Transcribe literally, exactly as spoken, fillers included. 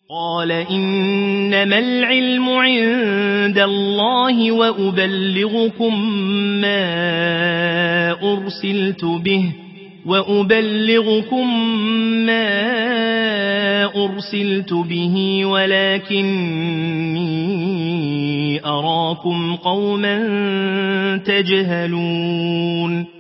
قال إنما العلم عند الله وأبلغكم ما أرسلت به وأبلغكم ما أرسلت به ولكني أراكم قوما تجهلون